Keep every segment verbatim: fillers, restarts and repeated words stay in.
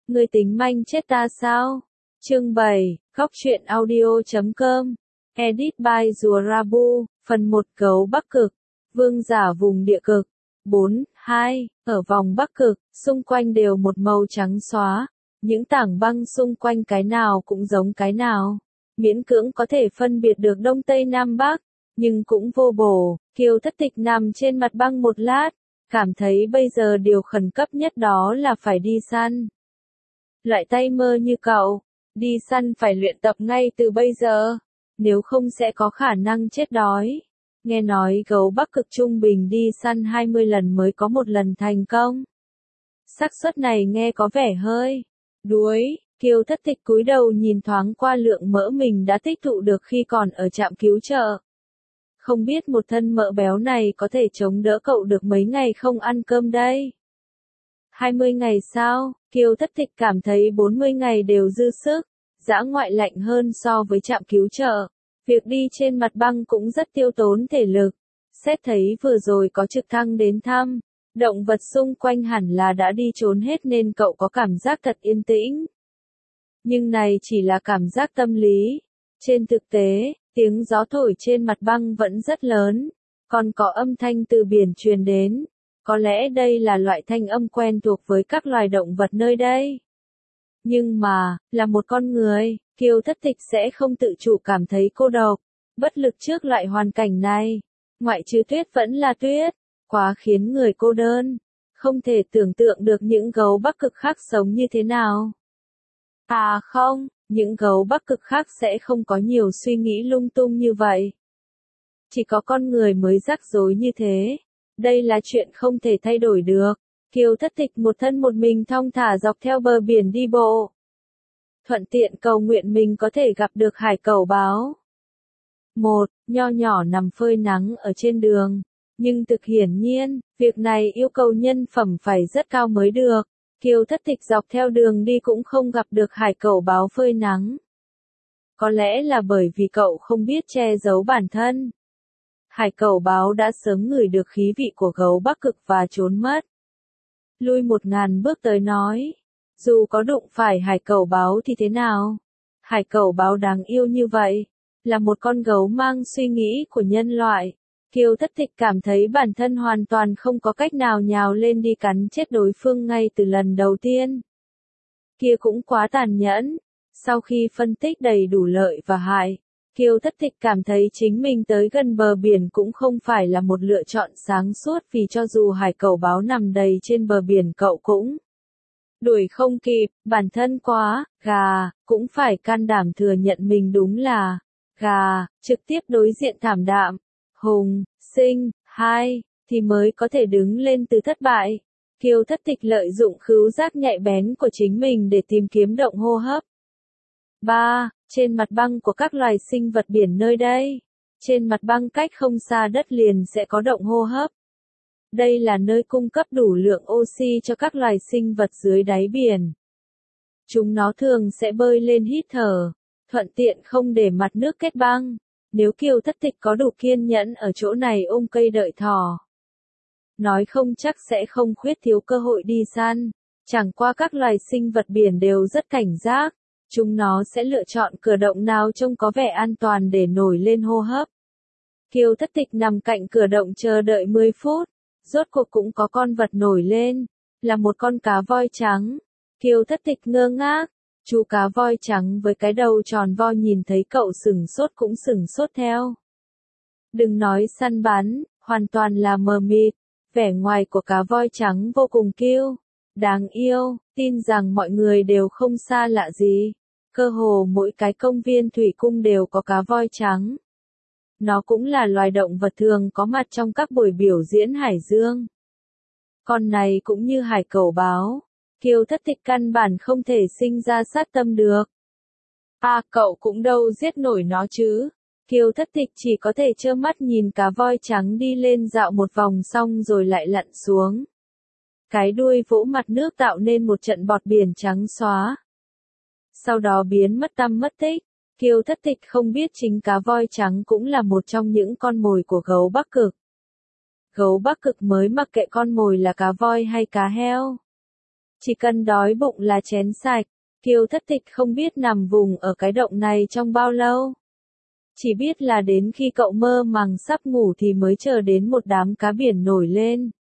Ngươi tính manh chết ta sao? Chương bảy, góc truyện audio chấm com. Edit by Rùa Rabu, phần một Gấu Bắc Cực, vương giả vùng địa cực. bốn, hai, ở vòng Bắc Cực, xung quanh đều một màu trắng xóa. Những tảng băng xung quanh cái nào cũng giống cái nào. Miễn cưỡng có thể phân biệt được Đông Tây Nam Bắc, nhưng cũng vô bổ. Kiều Thất Tịch nằm trên mặt băng một lát, cảm thấy bây giờ điều khẩn cấp nhất đó là phải đi săn. Loại tay mơ như cậu, đi săn phải luyện tập ngay từ bây giờ, nếu không sẽ có khả năng chết đói. Nghe nói gấu Bắc Cực trung bình đi săn hai mươi lần mới có một lần thành công. Xác suất này nghe có vẻ hơi đuối. Kiều Thất Tịch cúi đầu nhìn thoáng qua lượng mỡ mình đã tích tụ được khi còn ở trạm cứu trợ. Không biết một thân mỡ béo này có thể chống đỡ cậu được mấy ngày không ăn cơm đây. hai mươi ngày sao? Kiều Thất Tịch cảm thấy bốn mươi ngày đều dư sức. Dã ngoại lạnh hơn so với trạm cứu trợ. Việc đi trên mặt băng cũng rất tiêu tốn thể lực. Xét thấy vừa rồi có trực thăng đến thăm, động vật xung quanh hẳn là đã đi trốn hết nên cậu có cảm giác thật yên tĩnh. Nhưng này chỉ là cảm giác tâm lý. Trên thực tế, tiếng gió thổi trên mặt băng vẫn rất lớn, còn có âm thanh từ biển truyền đến. Có lẽ đây là loại thanh âm quen thuộc với các loài động vật nơi đây. Nhưng mà, là một con người, Kiều Thất Tịch sẽ không tự chủ cảm thấy cô độc, bất lực trước loại hoàn cảnh này. Ngoại trừ tuyết vẫn là tuyết, quá khiến người cô đơn. Không thể tưởng tượng được những gấu Bắc Cực khác sống như thế nào. À không, những gấu Bắc Cực khác sẽ không có nhiều suy nghĩ lung tung như vậy. Chỉ có con người mới rắc rối như thế. Đây là chuyện không thể thay đổi được. Kiều Thất Tịch một thân một mình thong thả dọc theo bờ biển đi bộ. Thuận tiện cầu nguyện mình có thể gặp được hải cẩu báo. Một, nho nhỏ nằm phơi nắng ở trên đường. Nhưng thực hiển nhiên, việc này yêu cầu nhân phẩm phải rất cao mới được. Kiều Thất Tịch dọc theo đường đi cũng không gặp được hải cẩu báo phơi nắng. Có lẽ là bởi vì cậu không biết che giấu bản thân. Hải cẩu báo đã sớm ngửi được khí vị của gấu Bắc Cực và trốn mất. Lui một ngàn bước tới nói, dù có đụng phải hải cẩu báo thì thế nào? Hải cẩu báo đáng yêu như vậy, là một con gấu mang suy nghĩ của nhân loại. Kiều Thất Tịch cảm thấy bản thân hoàn toàn không có cách nào nhào lên đi cắn chết đối phương ngay từ lần đầu tiên. Kia cũng quá tàn nhẫn. Sau khi phân tích đầy đủ lợi và hại, Kiều Thất Tịch cảm thấy chính mình tới gần bờ biển cũng không phải là một lựa chọn sáng suốt, vì cho dù hải cẩu báo nằm đầy trên bờ biển cậu cũng đuổi không kịp. Bản thân quá gà, cũng phải can đảm thừa nhận mình đúng là gà, trực tiếp đối diện thảm đạm, hùng, sinh, hai, thì mới có thể đứng lên từ thất bại. Kiều Thất Tịch lợi dụng khứu giác nhạy bén của chính mình để tìm kiếm động hô hấp. ba. Trên mặt băng của các loài sinh vật biển nơi đây. Trên mặt băng cách không xa đất liền sẽ có động hô hấp. Đây là nơi cung cấp đủ lượng oxy cho các loài sinh vật dưới đáy biển. Chúng nó thường sẽ bơi lên hít thở, thuận tiện không để mặt nước kết băng. Nếu Kiều Thất Tịch có đủ kiên nhẫn ở chỗ này ôm cây đợi thỏ, nói không chắc sẽ không khuyết thiếu cơ hội đi săn. Chẳng qua các loài sinh vật biển đều rất cảnh giác. Chúng nó sẽ lựa chọn cửa động nào trông có vẻ an toàn để nổi lên hô hấp. Kiều Thất Tịch nằm cạnh cửa động chờ đợi mười phút. Rốt cuộc cũng có con vật nổi lên. Là một con cá voi trắng. Kiều Thất Tịch ngơ ngác. Chú cá voi trắng với cái đầu tròn vo nhìn thấy cậu sửng sốt cũng sửng sốt theo. Đừng nói săn bắn, hoàn toàn là mờ mịt. Vẻ ngoài của cá voi trắng vô cùng kiêu, đáng yêu, tin rằng mọi người đều không xa lạ gì. Cơ hồ mỗi cái công viên thủy cung đều có cá voi trắng. Nó cũng là loài động vật thường có mặt trong các buổi biểu diễn hải dương. Con này cũng như hải cẩu báo, Kiều Thất Tịch căn bản không thể sinh ra sát tâm được. À, cậu cũng đâu giết nổi nó chứ. Kiều Thất Tịch chỉ có thể trơ mắt nhìn cá voi trắng đi lên dạo một vòng xong rồi lại lặn xuống. Cái đuôi vỗ mặt nước tạo nên một trận bọt biển trắng xóa. Sau đó biến mất tăm mất tích. Kiều Thất Tịch không biết chính cá voi trắng cũng là một trong những con mồi của gấu Bắc Cực. Gấu Bắc Cực mới mặc kệ con mồi là cá voi hay cá heo. Chỉ cần đói bụng là chén sạch. Kiều Thất Tịch không biết nằm vùng ở cái động này trong bao lâu. Chỉ biết là đến khi cậu mơ màng sắp ngủ thì mới chờ đến một đám cá biển nổi lên.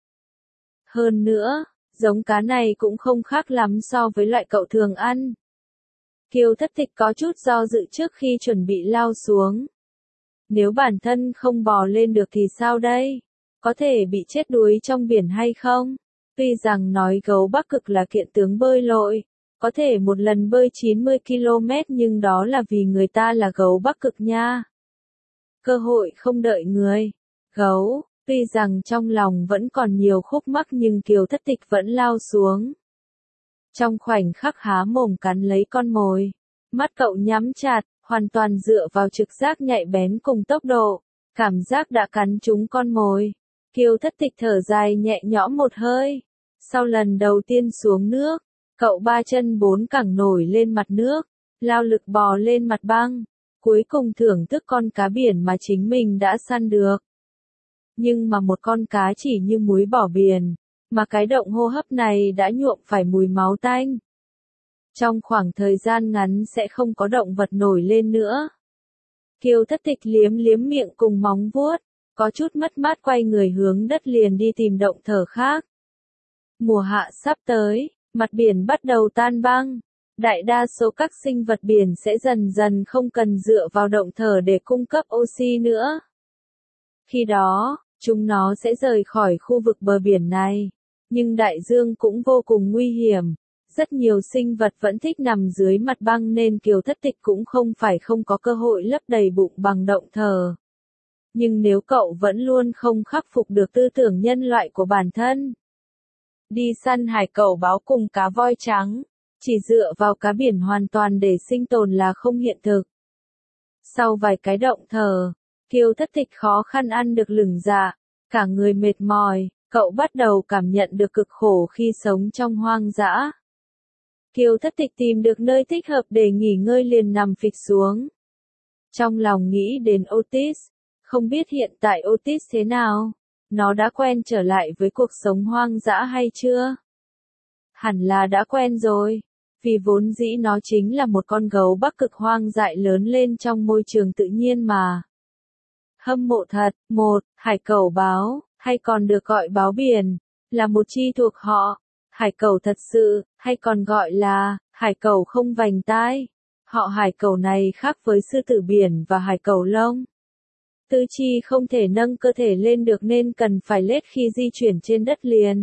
Hơn nữa, giống cá này cũng không khác lắm so với loại cậu thường ăn. Kiều Thất Tịch có chút do dự trước khi chuẩn bị lao xuống. Nếu bản thân không bò lên được thì sao đây? Có thể bị chết đuối trong biển hay không? Tuy rằng nói gấu Bắc Cực là kiện tướng bơi lội, có thể một lần bơi chín mươi ki lô mét nhưng đó là vì người ta là gấu Bắc Cực nha. Cơ hội không đợi người. Gấu, tuy rằng trong lòng vẫn còn nhiều khúc mắc nhưng Kiều Thất Tịch vẫn lao xuống. Trong khoảnh khắc há mồm cắn lấy con mồi, mắt cậu nhắm chặt, hoàn toàn dựa vào trực giác nhạy bén cùng tốc độ, cảm giác đã cắn trúng con mồi. Kiều Thất Tịch thở dài nhẹ nhõm một hơi. Sau lần đầu tiên xuống nước, cậu ba chân bốn cẳng nổi lên mặt nước, lao lực bò lên mặt băng, cuối cùng thưởng thức con cá biển mà chính mình đã săn được. Nhưng mà một con cá chỉ như muối bỏ biển, mà cái động hô hấp này đã nhuộm phải mùi máu tanh. Trong khoảng thời gian ngắn sẽ không có động vật nổi lên nữa. Kiều Thất Tịch liếm liếm miệng cùng móng vuốt, có chút mất mát quay người hướng đất liền đi tìm động thở khác. Mùa hạ sắp tới, mặt biển bắt đầu tan băng. Đại đa số các sinh vật biển sẽ dần dần không cần dựa vào động thở để cung cấp oxy nữa. Khi đó, chúng nó sẽ rời khỏi khu vực bờ biển này. Nhưng đại dương cũng vô cùng nguy hiểm. Rất nhiều sinh vật vẫn thích nằm dưới mặt băng nên Kiều Thất Tịch cũng không phải không có cơ hội lấp đầy bụng bằng động thở. Nhưng nếu cậu vẫn luôn không khắc phục được tư tưởng nhân loại của bản thân, đi săn hải cẩu báo cùng cá voi trắng, chỉ dựa vào cá biển hoàn toàn để sinh tồn là không hiện thực. Sau vài cái động thở, Kiều Thất Tịch khó khăn ăn được lửng dạ, cả người mệt mỏi, cậu bắt đầu cảm nhận được cực khổ khi sống trong hoang dã. Kiều Thất Tịch tìm được nơi thích hợp để nghỉ ngơi liền nằm phịch xuống. Trong lòng nghĩ đến Otis, không biết hiện tại Otis thế nào, nó đã quen trở lại với cuộc sống hoang dã hay chưa? Hẳn là đã quen rồi, vì vốn dĩ nó chính là một con gấu Bắc Cực hoang dại lớn lên trong môi trường tự nhiên mà. Hâm mộ thật, một, hải cẩu báo, hay còn được gọi báo biển, là một chi thuộc họ, hải cẩu thật sự, hay còn gọi là, hải cẩu không vành tai. Họ hải cẩu này khác với sư tử biển và hải cẩu lông. Tứ chi không thể nâng cơ thể lên được nên cần phải lết khi di chuyển trên đất liền.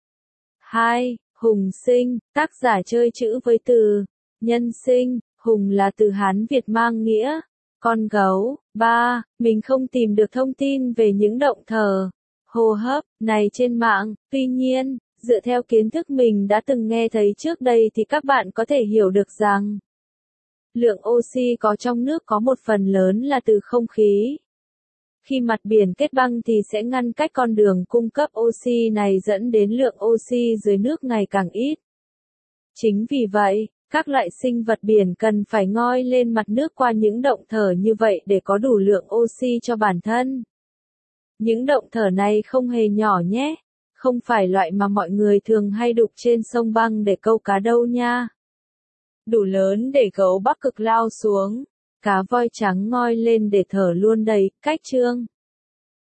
hai. Hùng sinh, tác giả chơi chữ với từ nhân sinh, hùng là từ Hán Việt mang nghĩa con gấu. ba. Mình không tìm được thông tin về những động thở, hô hấp này trên mạng, tuy nhiên, dựa theo kiến thức mình đã từng nghe thấy trước đây thì các bạn có thể hiểu được rằng lượng oxy có trong nước có một phần lớn là từ không khí. Khi mặt biển kết băng thì sẽ ngăn cách con đường cung cấp oxy này dẫn đến lượng oxy dưới nước ngày càng ít. Chính vì vậy, các loại sinh vật biển cần phải ngoi lên mặt nước qua những động thở như vậy để có đủ lượng oxy cho bản thân. Những động thở này không hề nhỏ nhé, không phải loại mà mọi người thường hay đục trên sông băng để câu cá đâu nha. Đủ lớn để gấu Bắc Cực lao xuống, cá voi trắng ngoi lên để thở luôn đầy, cách chương.